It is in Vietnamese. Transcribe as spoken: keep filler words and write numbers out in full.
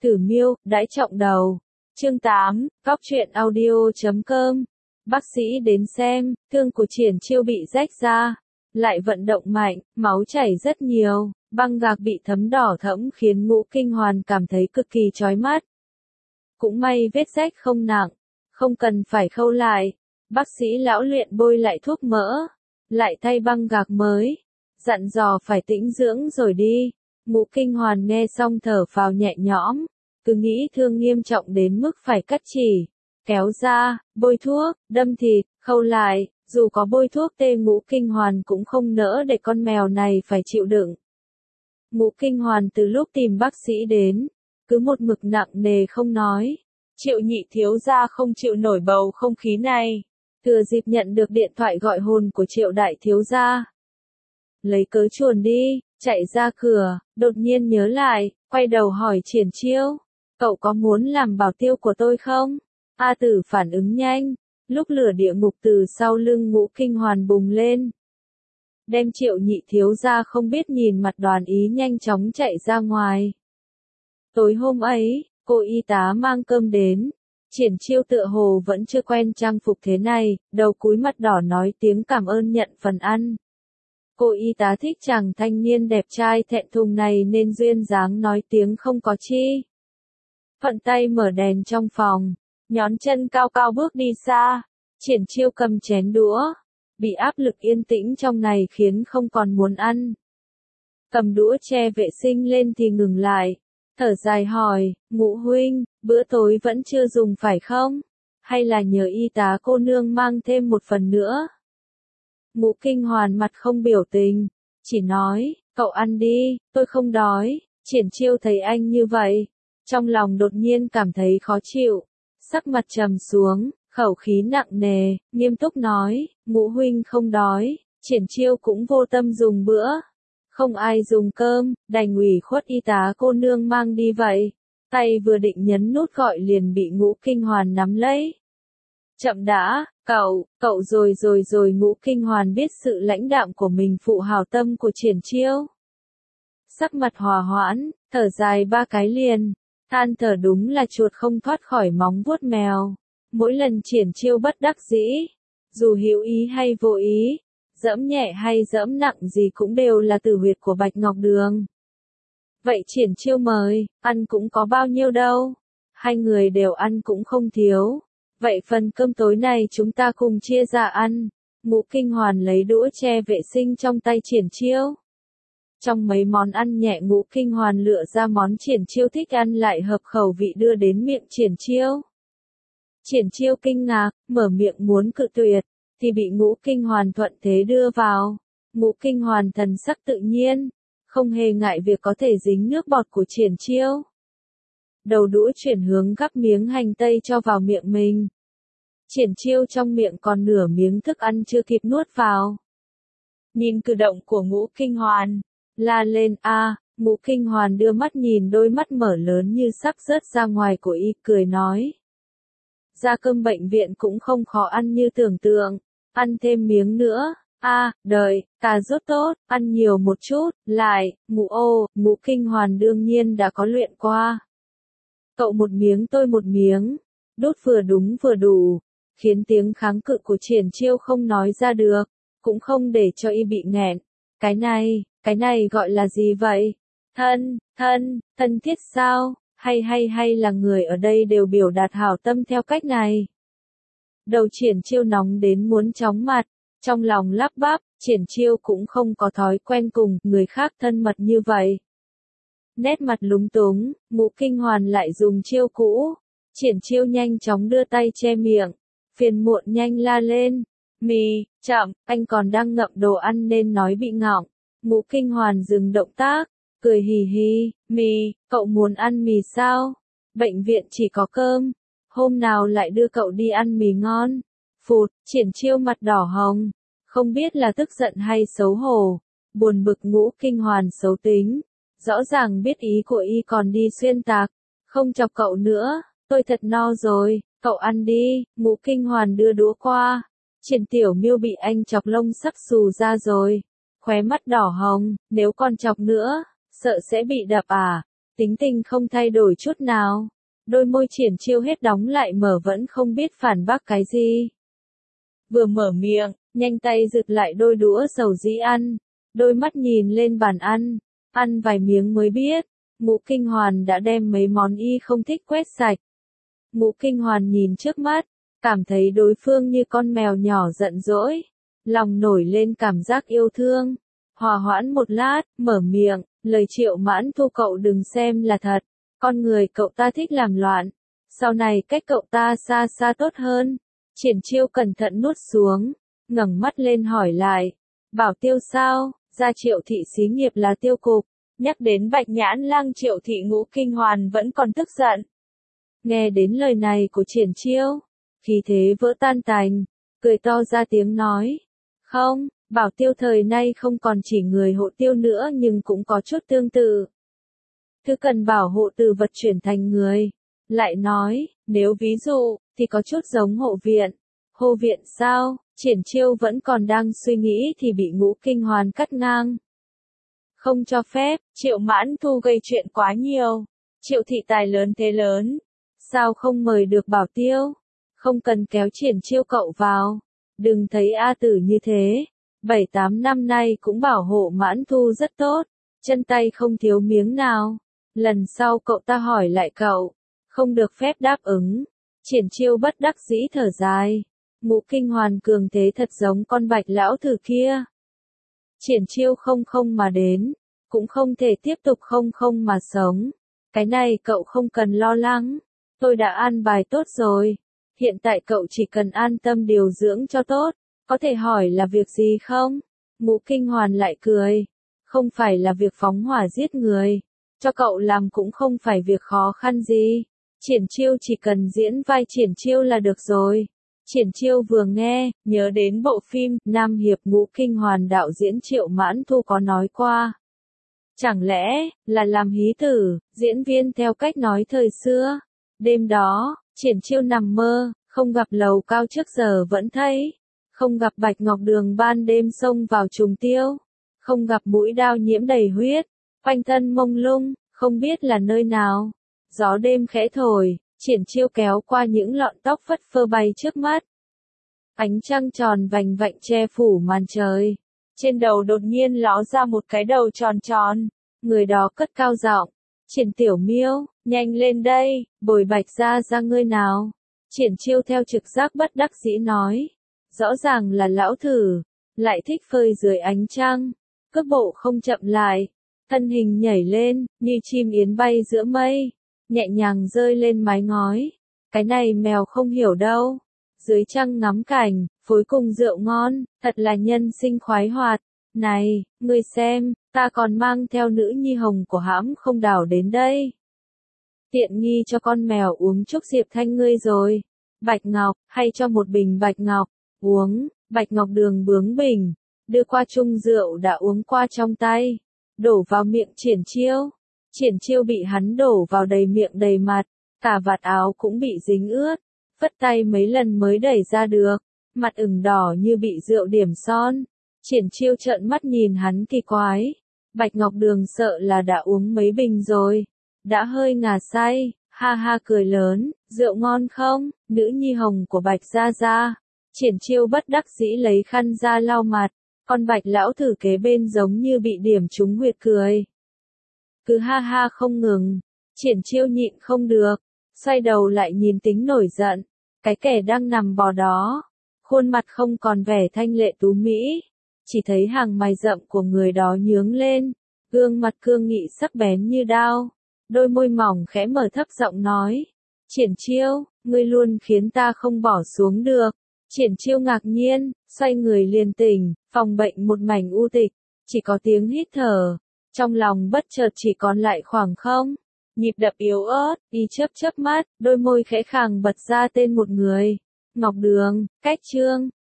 Tử Miêu, đãi trọng đầu. Chương tám, góc truyện audio chấm com. Bác sĩ đến xem, thương của Triển Chiêu bị rách ra, lại vận động mạnh, máu chảy rất nhiều, băng gạc bị thấm đỏ thẫm khiến Ngũ Kinh Hoàn cảm thấy cực kỳ chói mắt. Cũng may vết rách không nặng, không cần phải khâu lại. Bác sĩ lão luyện bôi lại thuốc mỡ, lại thay băng gạc mới, dặn dò phải tĩnh dưỡng rồi đi. Ngũ Kinh Hoàn nghe xong thở phào nhẹ nhõm, cứ nghĩ thương nghiêm trọng đến mức phải cắt chỉ, kéo ra, bôi thuốc, đâm thịt, khâu lại, dù có bôi thuốc tê Ngũ Kinh Hoàn cũng không nỡ để con mèo này phải chịu đựng. Ngũ Kinh Hoàn từ lúc tìm bác sĩ đến, cứ một mực nặng nề không nói. Triệu nhị thiếu gia không chịu nổi bầu không khí này, thừa dịp nhận được điện thoại gọi hồn của Triệu đại thiếu gia. Lấy cớ chuồn đi, chạy ra cửa, đột nhiên nhớ lại, quay đầu hỏi Triển Chiêu, cậu có muốn làm bảo tiêu của tôi không? A Tử phản ứng nhanh, lúc lửa địa ngục từ sau lưng Ngũ Kinh Hoàn bùng lên. Đem Triệu nhị thiếu gia không biết nhìn mặt Đoàn Ý nhanh chóng chạy ra ngoài. Tối hôm ấy, cô y tá mang cơm đến. Triển Chiêu tựa hồ vẫn chưa quen trang phục thế này, đầu cúi mặt đỏ nói tiếng cảm ơn nhận phần ăn. Cô y tá thích chàng thanh niên đẹp trai thẹn thùng này nên duyên dáng nói tiếng không có chi. Thuận tay mở đèn trong phòng, nhón chân cao cao bước đi xa. Triển Chiêu cầm chén đũa, bị áp lực yên tĩnh trong này khiến không còn muốn ăn. Cầm đũa che vệ sinh lên thì ngừng lại, thở dài hỏi, Ngũ huynh, bữa tối vẫn chưa dùng phải không? Hay là nhờ y tá cô nương mang thêm một phần nữa? Ngũ Kinh Hoàn mặt không biểu tình, chỉ nói, cậu ăn đi, tôi không đói. Triển Chiêu thấy anh như vậy, trong lòng đột nhiên cảm thấy khó chịu, sắc mặt trầm xuống, khẩu khí nặng nề, nghiêm túc nói, Ngũ huynh không đói. Triển Chiêu cũng vô tâm dùng bữa, không ai dùng cơm, đành ủy khuất y tá cô nương mang đi vậy. Tay vừa định nhấn nút gọi liền bị Ngũ Kinh Hoàn nắm lấy. Chậm đã, cậu, cậu rồi rồi rồi Ngũ Kinh Hoàn biết sự lãnh đạm của mình phụ hảo tâm của Triển Chiêu. Sắc mặt hòa hoãn, thở dài ba cái liền, than thở đúng là chuột không thoát khỏi móng vuốt mèo. Mỗi lần Triển Chiêu bất đắc dĩ, dù hữu ý hay vô ý, dẫm nhẹ hay dẫm nặng gì cũng đều là tử huyệt của Bạch Ngọc Đường. Vậy Triển Chiêu mời, ăn cũng có bao nhiêu đâu. Hai người đều ăn cũng không thiếu. Vậy phần cơm tối này chúng ta cùng chia ra ăn. Ngũ Kinh Hoàn lấy đũa che vệ sinh trong tay Triển Chiêu. Trong mấy món ăn nhẹ Ngũ Kinh Hoàn lựa ra món Triển Chiêu thích ăn lại hợp khẩu vị đưa đến miệng Triển Chiêu. Triển Chiêu kinh ngạc, mở miệng muốn cự tuyệt, thì bị Ngũ Kinh Hoàn thuận thế đưa vào. Ngũ Kinh Hoàn thần sắc tự nhiên, không hề ngại việc có thể dính nước bọt của Triển Chiêu. Đầu đũa chuyển hướng gắp miếng hành tây cho vào miệng mình. Triển Chiêu trong miệng còn nửa miếng thức ăn chưa kịp nuốt vào. Nhìn cử động của Ngũ Kinh Hoàn, la lên a, à, Ngũ Kinh Hoàn đưa mắt nhìn đôi mắt mở lớn như sắp rớt ra ngoài của y, cười nói. Ra cơm bệnh viện cũng không khó ăn như tưởng tượng, ăn thêm miếng nữa. A, à, đợi, cà rốt tốt, ăn nhiều một chút, lại, Ngũ ô, Ngũ Kinh Hoàn đương nhiên đã có luyện qua. Cậu một miếng tôi một miếng, đốt vừa đúng vừa đủ, khiến tiếng kháng cự của Triển Chiêu không nói ra được, cũng không để cho y bị nghẹn. Cái này, cái này gọi là gì vậy? Thân, thân, thân thiết sao? Hay hay hay là người ở đây đều biểu đạt hảo tâm theo cách này? Đầu Triển Chiêu nóng đến muốn chóng mặt. Trong lòng lắp bắp, Triển Chiêu cũng không có thói quen cùng người khác thân mật như vậy. Nét mặt lúng túng, Ngũ Kinh Hoàn lại dùng chiêu cũ. Triển Chiêu nhanh chóng đưa tay che miệng, phiền muộn nhanh la lên. Mì, chậm, anh còn đang ngậm đồ ăn nên nói bị ngọng. Ngũ Kinh Hoàn dừng động tác, cười hì hì, mì, cậu muốn ăn mì sao? Bệnh viện chỉ có cơm, hôm nào lại đưa cậu đi ăn mì ngon. Phụt, Triển Chiêu mặt đỏ hồng, không biết là tức giận hay xấu hổ, buồn bực Ngũ Kinh Hoàn xấu tính, rõ ràng biết ý của y còn đi xuyên tạc, không chọc cậu nữa, tôi thật no rồi, cậu ăn đi. Ngũ Kinh Hoàn đưa đũa qua, Triển Tiểu Miêu bị anh chọc lông sắc xù ra rồi, khóe mắt đỏ hồng, nếu còn chọc nữa, sợ sẽ bị đập à. tính tình không thay đổi chút nào. Đôi môi Triển Chiêu hết đóng lại mở vẫn không biết phản bác cái gì. Vừa mở miệng, nhanh tay giựt lại đôi đũa dầu dĩ ăn, đôi mắt nhìn lên bàn ăn, ăn vài miếng mới biết, Ngũ Kinh Hoàn đã đem mấy món y không thích quét sạch. Ngũ Kinh Hoàn nhìn trước mắt, cảm thấy đối phương như con mèo nhỏ giận dỗi, lòng nổi lên cảm giác yêu thương. Hòa hoãn một lát, mở miệng, lời Triệu Mãn Thu cậu đừng xem là thật, con người cậu ta thích làm loạn, sau này cách cậu ta xa xa tốt hơn. Triển Chiêu cẩn thận nuốt xuống, ngẩng mắt lên hỏi lại, Bảo Tiêu sao, ra Triệu thị xí nghiệp là tiêu cục, nhắc đến Bạch Nhãn Lang Triệu thị Ngũ Kinh Hoàn vẫn còn tức giận. Nghe đến lời này của Triển Chiêu, khí thế vỡ tan tành, cười to ra tiếng nói, không, Bảo Tiêu thời nay không còn chỉ người hộ tiêu nữa nhưng cũng có chút tương tự. Thứ cần bảo hộ từ vật chuyển thành người. Lại nói, nếu ví dụ, thì có chút giống hộ viện. Hộ viện sao? Triển Chiêu vẫn còn đang suy nghĩ thì bị Ngũ Kinh Hoàn cắt ngang. Không cho phép, Triệu Mãn Thu gây chuyện quá nhiều. Triệu thị tài lớn thế lớn. Sao không mời được Bảo Tiêu? Không cần kéo Triển Chiêu cậu vào. Đừng thấy A Tử như thế. Bảy tám năm nay cũng bảo hộ Mãn Thu rất tốt. Chân tay không thiếu miếng nào. Lần sau cậu ta hỏi lại cậu. Không được phép đáp ứng. Triển Chiêu bất đắc dĩ thở dài. Ngũ Kinh Hoàn cường thế thật giống con Bạch lão thử kia. Triển Chiêu không không mà đến. Cũng không thể tiếp tục không không mà sống. Cái này cậu không cần lo lắng. Tôi đã an bài tốt rồi. Hiện tại cậu chỉ cần an tâm điều dưỡng cho tốt. Có thể hỏi là việc gì không? Ngũ Kinh Hoàn lại cười. Không phải là việc phóng hỏa giết người. Cho cậu làm cũng không phải việc khó khăn gì. Triển Chiêu chỉ cần diễn vai Triển Chiêu là được rồi. Triển Chiêu vừa nghe, nhớ đến bộ phim Nam Hiệp Ngũ Kinh Hoàn đạo diễn Triệu Mãn Thu có nói qua. Chẳng lẽ, là làm hí tử, diễn viên theo cách nói thời xưa. Đêm đó, Triển Chiêu nằm mơ, không gặp lầu cao trước giờ vẫn thấy. Không gặp Bạch Ngọc Đường ban đêm xông vào trùng tiêu. Không gặp mũi đao nhiễm đầy huyết. Quanh thân mông lung, không biết là nơi nào. Gió đêm khẽ thổi, Triển Chiêu kéo qua những lọn tóc phất phơ bay trước mắt. Ánh trăng tròn vành vạnh che phủ màn trời. Trên đầu đột nhiên ló ra một cái đầu tròn tròn. Người đó cất cao giọng. Triển Tiểu Miêu, nhanh lên đây, bồi Bạch gia ra ngươi nào. Triển Chiêu theo trực giác bất đắc dĩ nói. Rõ ràng là lão thử, lại thích phơi dưới ánh trăng. Cước bộ không chậm lại. Thân hình nhảy lên, như chim yến bay giữa mây. Nhẹ nhàng rơi lên mái ngói. Cái này mèo không hiểu đâu. Dưới trăng ngắm cảnh, phối cùng rượu ngon, thật là nhân sinh khoái hoạt. Này, ngươi xem, ta còn mang theo nữ nhi hồng của hãm không đảo đến đây. Tiện nghi cho con mèo uống chúc Diệp Thanh ngươi rồi. Bạch Ngọc, hay cho một bình Bạch Ngọc, uống, Bạch Ngọc Đường bướng bình. Đưa qua chung rượu đã uống qua trong tay. Đổ vào miệng Triển Chiêu. Triển Chiêu bị hắn đổ vào đầy miệng đầy mặt, cả vạt áo cũng bị dính ướt, phất tay mấy lần mới đẩy ra được, mặt ửng đỏ như bị rượu điểm son. Triển Chiêu trợn mắt nhìn hắn kỳ quái, Bạch Ngọc Đường sợ là đã uống mấy bình rồi, đã hơi ngà say, ha ha cười lớn, rượu ngon không, nữ nhi hồng của Bạch gia gia. Triển Chiêu bất đắc dĩ lấy khăn ra lau mặt, con Bạch lão thử kế bên giống như bị điểm trúng huyệt cười. Cứ ha ha không ngừng, Triển Chiêu nhịn không được, xoay đầu lại nhìn tính nổi giận, cái kẻ đang nằm bò đó, khuôn mặt không còn vẻ thanh lệ tú mỹ, chỉ thấy hàng mày rậm của người đó nhướng lên, gương mặt cương nghị sắc bén như đao, đôi môi mỏng khẽ mở thấp giọng nói, Triển Chiêu, ngươi luôn khiến ta không bỏ xuống được. Triển Chiêu ngạc nhiên, xoay người liền tỉnh, phòng bệnh một mảnh u tịch, chỉ có tiếng hít thở. Trong lòng bất chợt chỉ còn lại khoảng không, nhịp đập yếu ớt, y chớp chớp mắt, đôi môi khẽ khàng bật ra tên một người. Ngọc Đường, Cách Trương.